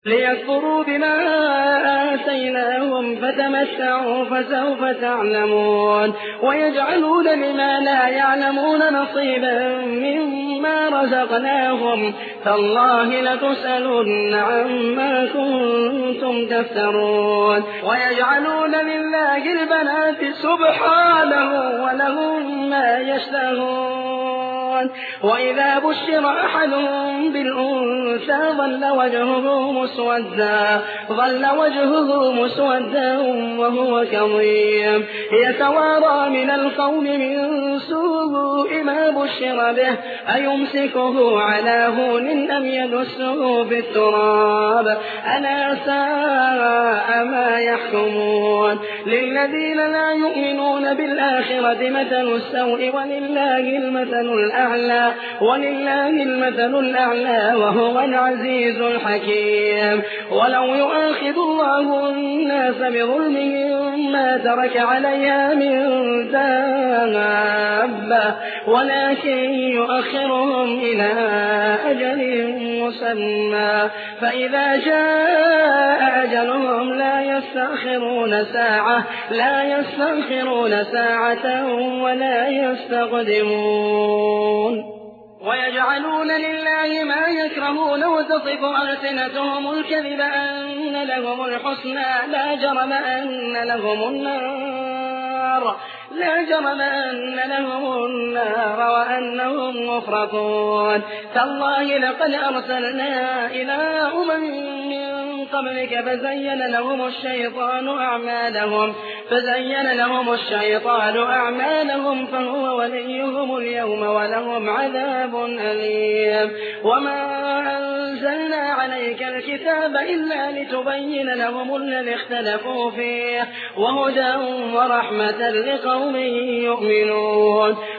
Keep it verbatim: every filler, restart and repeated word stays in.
ليكفروا بما آتيناهم فتمتعوا فسوف تعلمون ويجعلون لما لا يعلمون نصيبا مما رزقناهم تالله لتسألن عما كنتم تفترون ويجعلون لله البنات سبحانه ولهم ما يشتهون وإذا بشر أحدهم بالأنثى ظل وجهه مسودا ظل وجهه مسودا وهو كظيم يتوارى من القوم من سوء ما بشر به أيمسكه على هون أم يدسه بالتراب ألا ساء ما يحكمون للذين لا يؤمنون بالآخرة مثل السوء ولله المثل الأعلى ولله المثل الأعلى وهو العزيز الحكيم ولو يؤاخذ الله الناس بظلمهم ما ترك عليها من دابة ولكن يؤخرهم إلى أجل مسمى فإذا جاء أجلهم لا يستأخرون ساعة لا يستأخرون ساعة ولا يستقدمون ويجعلون لله ما يكرهون وتصف ألسنتهم الكذب أن لهم الحسنى لا جرم أن لهم النار لا جرم أن لهم النار وأنهم مفرطون تالله لقد أرسلنا إلى أمم من قبلك فزين لهم الشيطان أعمالهم فزين لهم الشيطان أعمالهم فهو وليهم اليوم ولهم عذاب أليم وما أنزلنا عليك الكتاب إلا لتبين لهم الذي اختلفوا فيه وهدى ورحمة لقوم يؤمنون